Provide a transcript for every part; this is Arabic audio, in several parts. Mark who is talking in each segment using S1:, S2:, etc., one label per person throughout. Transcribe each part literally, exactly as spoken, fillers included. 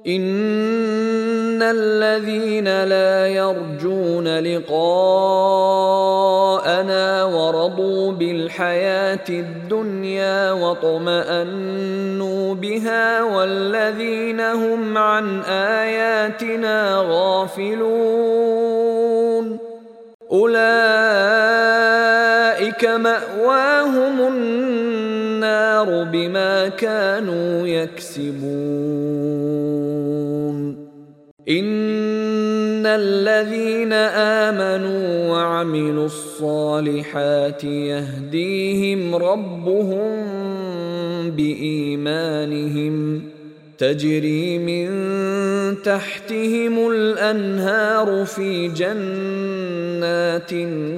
S1: إن الذين لا يرجون لقاءنا ورضوا بالحياة الدنيا واطمأنوا بها والذين هم عن آياتنا غافلون أولئك مأواهم النار بما كانوا يكسبون إن الذين آمنوا وعملوا الصالحات يهديهم ربهم بإيمانهم تجري من تحتهم الأنهار في جنات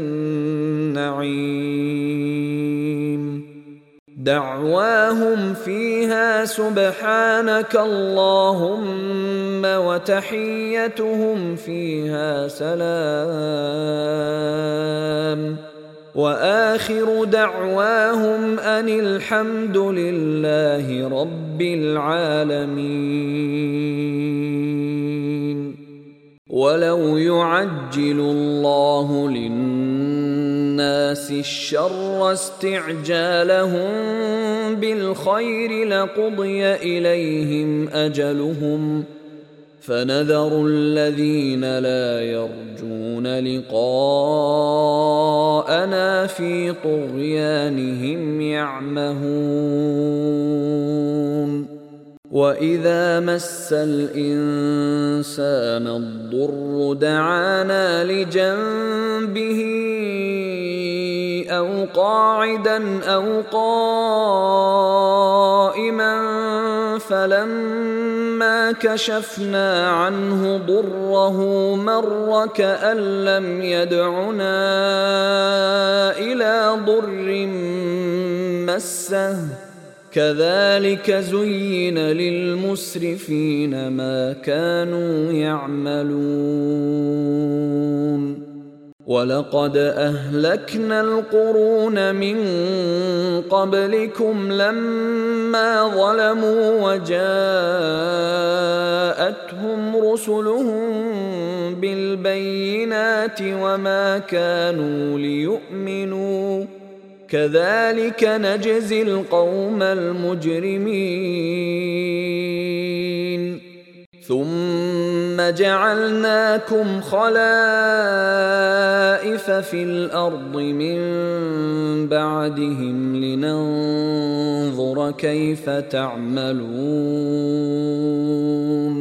S1: النعيم دعواهم فيها سبحانك اللهم وتحيتهم فيها سلام وآخر دعواهم أن الحمد لله رب العالمين. ولو يعجل الله للناس الشر استعجالهم بالخير لقضي إليهم أجلهم فنذر الذين لا يرجون لقاءنا في طغيانهم يعمهون وإذا مس الإنسان الضر دعانا لجنبه أو قاعدا أو قائما فلما كشفنا عنه ضره مر كأن لم يدعنا إلى ضر مسه كذلك زين للمسرفين ما كانوا يعملون ولقد أهلكنا القرون من قبلكم لما ظلموا وجاءتهم رسلهم بالبينات وما كانوا ليؤمنوا كذلك نجزي القوم المجرمين ثم جعلناكم خلائف في الأرض من بعدهم لننظر كيف تعملون